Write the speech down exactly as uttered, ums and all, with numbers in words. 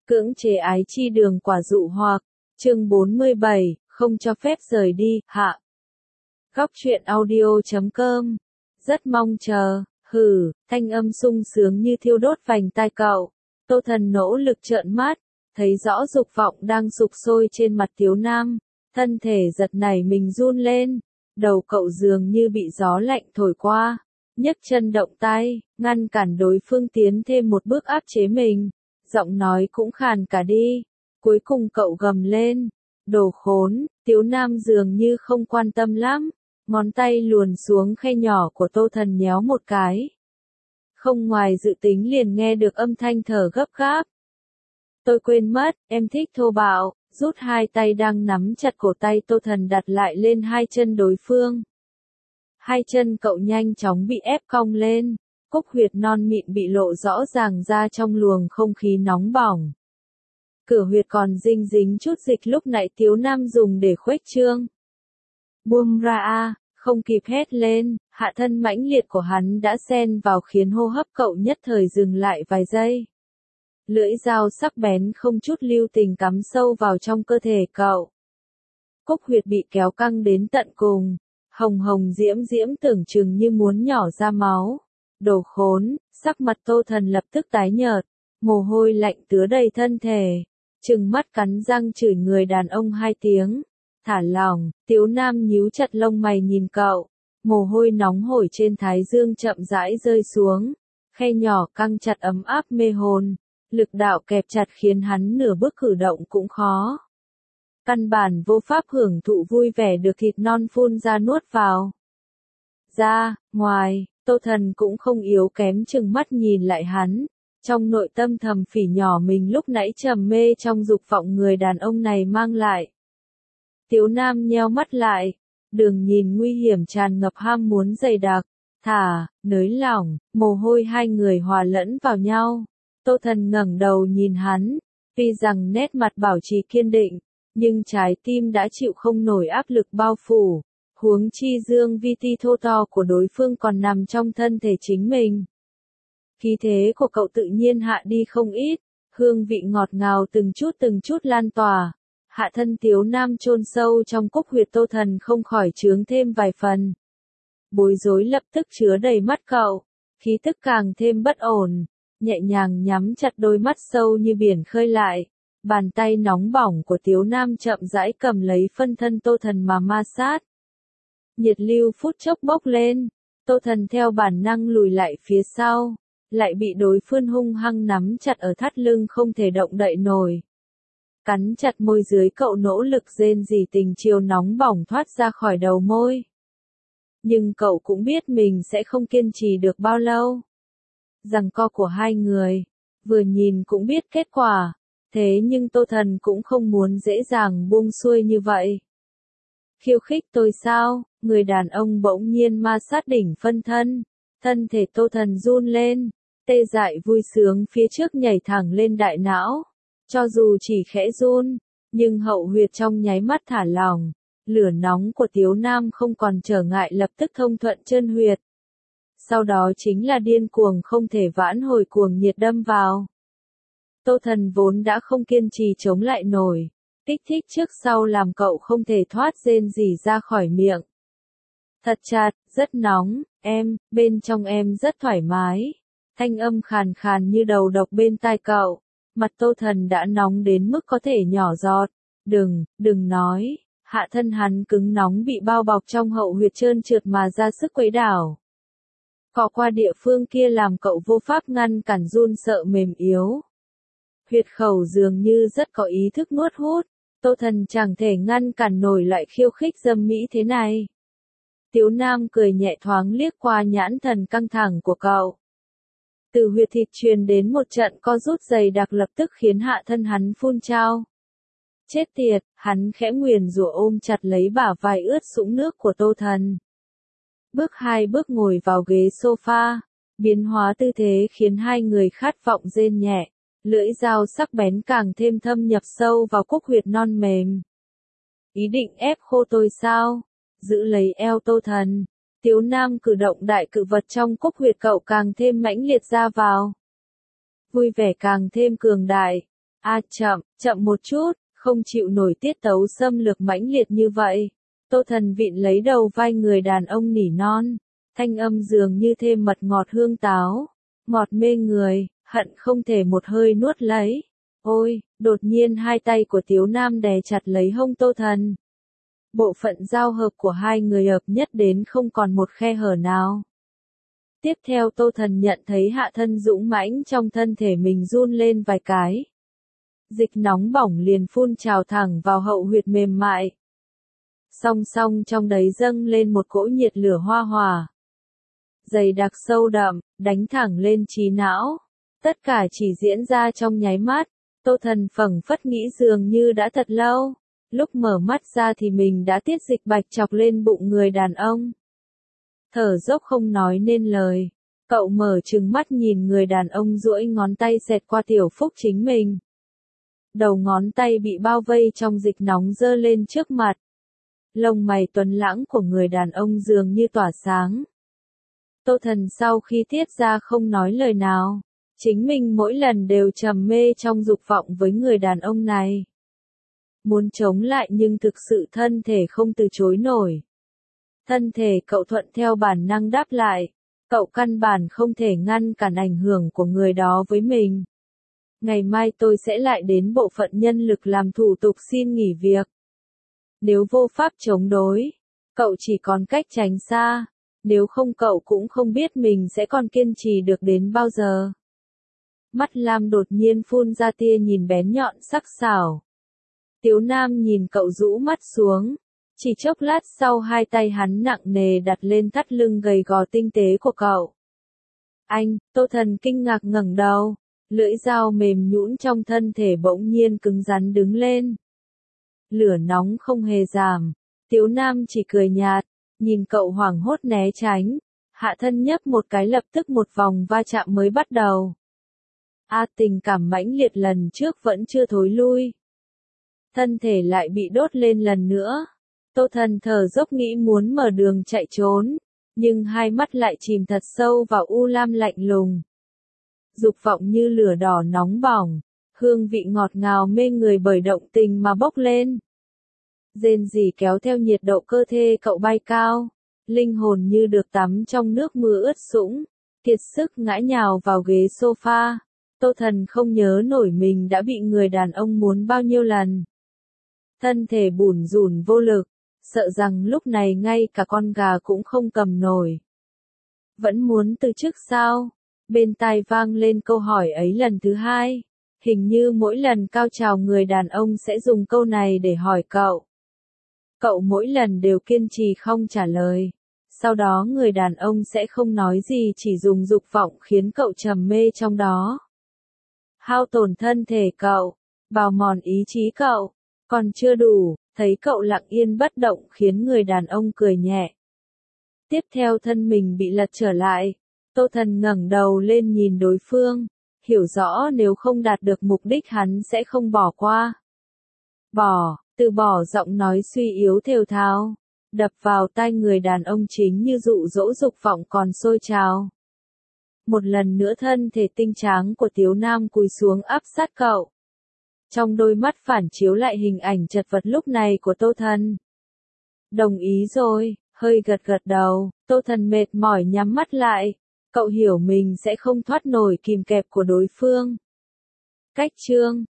Cưỡng chế ái chi đường quả dụ hoặc, chương bốn mươi bảy, không cho phép rời đi, hạ. Góc truyện audio chấm com. Rất mong chờ, hừ, thanh âm sung sướng như thiêu đốt vành tai cậu. Tô Thần nỗ lực trợn mắt, thấy rõ dục vọng đang sục sôi trên mặt Tiếu Nam, thân thể giật nảy mình run lên, đầu cậu dường như bị gió lạnh thổi qua, nhấc chân động tay, ngăn cản đối phương tiến thêm một bước áp chế mình, giọng nói cũng khàn cả đi, cuối cùng cậu gầm lên, đồ khốn. Tiếu Nam dường như không quan tâm lắm, ngón tay luồn xuống khe nhỏ của Tô Thần nhéo một cái. Không ngoài dự tính liền nghe được âm thanh thở gấp gáp. Tôi quên mất, em thích thô bạo, rút hai tay đang nắm chặt cổ tay Tô Thần đặt lại lên hai chân đối phương. Hai chân cậu nhanh chóng bị ép cong lên, cúc huyệt non mịn bị lộ rõ ràng ra trong luồng không khí nóng bỏng. Cửa huyệt còn dinh dính chút dịch lúc nãy Tiếu Nam dùng để khuếch trương. Buông ra a, không kịp hét lên, hạ thân mãnh liệt của hắn đã xen vào khiến hô hấp cậu nhất thời dừng lại vài giây. Lưỡi dao sắc bén không chút lưu tình cắm sâu vào trong cơ thể cậu. Cúc huyệt bị kéo căng đến tận cùng, hồng hồng diễm diễm tưởng chừng như muốn nhỏ ra máu. Đồ khốn, sắc mặt Tô Thần lập tức tái nhợt, mồ hôi lạnh tứa đầy thân thể, trừng mắt cắn răng chửi người đàn ông hai tiếng. Thả lỏng, Tiếu Nam nhíu chặt lông mày nhìn cậu, mồ hôi nóng hổi trên thái dương chậm rãi rơi xuống, khe nhỏ căng chặt ấm áp mê hồn, lực đạo kẹp chặt khiến hắn nửa bước cử động cũng khó. Căn bản vô pháp hưởng thụ vui vẻ được thịt non phun ra nuốt vào. Ra, ngoài, Tô Thần cũng không yếu kém chừng mắt nhìn lại hắn, trong nội tâm thầm phỉ nhỏ mình lúc nãy trầm mê trong dục vọng người đàn ông này mang lại. Tiếu Nam nheo mắt lại, đường nhìn nguy hiểm tràn ngập ham muốn dày đặc, thả, nới lỏng, mồ hôi hai người hòa lẫn vào nhau. Tô Thần ngẩng đầu nhìn hắn, tuy rằng nét mặt bảo trì kiên định, nhưng trái tim đã chịu không nổi áp lực bao phủ, huống chi dương vi ti thô to của đối phương còn nằm trong thân thể chính mình. Khí thế của cậu tự nhiên hạ đi không ít, hương vị ngọt ngào từng chút từng chút lan tỏa. Hạ thân Tiếu Nam chôn sâu trong cúc huyệt Tô Thần không khỏi chướng thêm vài phần. Bối rối lập tức chứa đầy mắt cậu, khí tức càng thêm bất ổn, nhẹ nhàng nhắm chặt đôi mắt sâu như biển khơi lại. Bàn tay nóng bỏng của Tiếu Nam chậm rãi cầm lấy phân thân Tô Thần mà ma sát. Nhiệt lưu phút chốc bốc lên, Tô Thần theo bản năng lùi lại phía sau, lại bị đối phương hung hăng nắm chặt ở thắt lưng không thể động đậy nổi. Cắn chặt môi dưới cậu nỗ lực rên rỉ tình chiều nóng bỏng thoát ra khỏi đầu môi. Nhưng cậu cũng biết mình sẽ không kiên trì được bao lâu. Giằng co của hai người, vừa nhìn cũng biết kết quả, thế nhưng Tô Thần cũng không muốn dễ dàng buông xuôi như vậy. Khiêu khích tôi sao? Người đàn ông bỗng nhiên ma sát đỉnh phân thân, thân thể Tô Thần run lên, tê dại vui sướng phía trước nhảy thẳng lên đại não. Cho dù chỉ khẽ run, nhưng hậu huyệt trong nháy mắt thả lỏng, lửa nóng của Tiếu Nam không còn trở ngại lập tức thông thuận chân huyệt. Sau đó chính là điên cuồng không thể vãn hồi cuồng nhiệt đâm vào. Tô Thần vốn đã không kiên trì chống lại nổi, kích thích trước sau làm cậu không thể thoát rên rỉ ra khỏi miệng. Thật chặt, rất nóng, em, bên trong em rất thoải mái. Thanh âm khàn khàn như đầu độc bên tai cậu. Mặt Tô Thần đã nóng đến mức có thể nhỏ giọt. Đừng, đừng nói. Hạ thân hắn cứng nóng bị bao bọc trong hậu huyệt trơn trượt mà ra sức quấy đảo. Cọ qua địa phương kia làm cậu vô pháp ngăn cản run sợ mềm yếu. Huyệt khẩu dường như rất có ý thức nuốt hút. Tô Thần chẳng thể ngăn cản nổi loại khiêu khích dâm mỹ thế này. Tiếu Nam cười nhẹ thoáng liếc qua nhãn thần căng thẳng của cậu. Từ huyệt thịt truyền đến một trận co rút dày đặc lập tức khiến hạ thân hắn phun trao. Chết tiệt, hắn khẽ nguyền rủa ôm chặt lấy bả vai ướt sũng nước của Tô Thần. Bước hai bước ngồi vào ghế sofa, biến hóa tư thế khiến hai người khát vọng rên nhẹ, lưỡi dao sắc bén càng thêm thâm nhập sâu vào cúc huyệt non mềm. Ý định ép khô tôi sao? Giữ lấy eo Tô Thần. Tiếu Nam cử động đại cự vật trong cúc huyệt cậu càng thêm mãnh liệt ra vào. Vui vẻ càng thêm cường đại, À chậm, chậm một chút, không chịu nổi tiết tấu xâm lược mãnh liệt như vậy. Tô Thần vịn lấy đầu vai người đàn ông nỉ non, thanh âm dường như thêm mật ngọt hương táo, ngọt mê người, hận không thể một hơi nuốt lấy. Ôi, đột nhiên hai tay của Tiếu Nam đè chặt lấy hông Tô Thần. Bộ phận giao hợp của hai người hợp nhất đến không còn một khe hở nào. Tiếp theo Tô Thần nhận thấy hạ thân dũng mãnh trong thân thể mình run lên vài cái. Dịch nóng bỏng liền phun trào thẳng vào hậu huyệt mềm mại. Song song trong đấy dâng lên một cỗ nhiệt lửa hoa hòa. Dày đặc sâu đậm, đánh thẳng lên trí não. Tất cả chỉ diễn ra trong nháy mắt. Tô Thần phẳng phất nghĩ dường như đã thật lâu. Lúc mở mắt ra thì mình đã tiết dịch bạch chọc lên bụng người đàn ông. Thở dốc không nói nên lời. Cậu mở trừng mắt nhìn người đàn ông duỗi ngón tay xẹt qua tiểu phúc chính mình. Đầu ngón tay bị bao vây trong dịch nóng dơ lên trước mặt. Lông mày tuấn lãng của người đàn ông dường như tỏa sáng. Tô Thần sau khi tiết ra không nói lời nào. Chính mình mỗi lần đều trầm mê trong dục vọng với người đàn ông này. Muốn chống lại nhưng thực sự thân thể không từ chối nổi. Thân thể cậu thuận theo bản năng đáp lại. Cậu căn bản không thể ngăn cản ảnh hưởng của người đó với mình. Ngày mai tôi sẽ lại đến bộ phận nhân lực làm thủ tục xin nghỉ việc. Nếu vô pháp chống đối, cậu chỉ còn cách tránh xa. Nếu không cậu cũng không biết mình sẽ còn kiên trì được đến bao giờ. Mắt Lam đột nhiên phun ra tia nhìn bén nhọn sắc sảo. Tiếu Nam nhìn cậu rũ mắt xuống. Chỉ chốc lát sau hai tay hắn nặng nề đặt lên thắt lưng gầy gò tinh tế của cậu. Anh, Tô Thần kinh ngạc ngẩng đầu. Lưỡi dao mềm nhũn trong thân thể bỗng nhiên cứng rắn đứng lên. Lửa nóng không hề giảm. Tiếu Nam chỉ cười nhạt. Nhìn cậu hoảng hốt né tránh. Hạ thân nhấp một cái lập tức một vòng va chạm mới bắt đầu. A tình cảm mãnh liệt lần trước vẫn chưa thối lui. Thân thể lại bị đốt lên lần nữa. Tô Thần thở dốc nghĩ muốn mở đường chạy trốn. Nhưng hai mắt lại chìm thật sâu vào u lam lạnh lùng. Dục vọng như lửa đỏ nóng bỏng. Hương vị ngọt ngào mê người bởi động tình mà bốc lên. Rên rỉ kéo theo nhiệt độ cơ thể cậu bay cao. Linh hồn như được tắm trong nước mưa ướt sũng. Kiệt sức ngã nhào vào ghế sofa. Tô Thần không nhớ nổi mình đã bị người đàn ông muốn bao nhiêu lần. Thân thể bủn rủn vô lực. Sợ rằng lúc này ngay cả con gà cũng không cầm nổi. Vẫn muốn từ chức sao? Bên tai vang lên câu hỏi ấy lần thứ hai. Hình như mỗi lần cao trào người đàn ông sẽ dùng câu này để hỏi cậu. Cậu mỗi lần đều kiên trì không trả lời. Sau đó người đàn ông sẽ không nói gì, chỉ dùng dục vọng khiến cậu trầm mê trong đó. Hao tổn thân thể cậu, bào mòn ý chí cậu. Còn chưa đủ, thấy cậu lặng yên bất động khiến người đàn ông cười nhẹ. Tiếp theo thân mình bị lật trở lại. Tô Thần ngẩng đầu lên nhìn đối phương. Hiểu rõ nếu không đạt được mục đích hắn sẽ không bỏ qua. Bỏ, từ bỏ giọng nói suy yếu thều thào. Đập vào tai người đàn ông chính như dụ dỗ dục vọng còn sôi trào. Một lần nữa thân thể tinh tráng của Tiếu Nam cúi xuống áp sát cậu. Trong đôi mắt phản chiếu lại hình ảnh chật vật lúc này của Tô Thần. Đồng ý rồi, hơi gật gật đầu, Tô Thần mệt mỏi nhắm mắt lại. Cậu hiểu mình sẽ không thoát nổi kìm kẹp của đối phương. Cách chương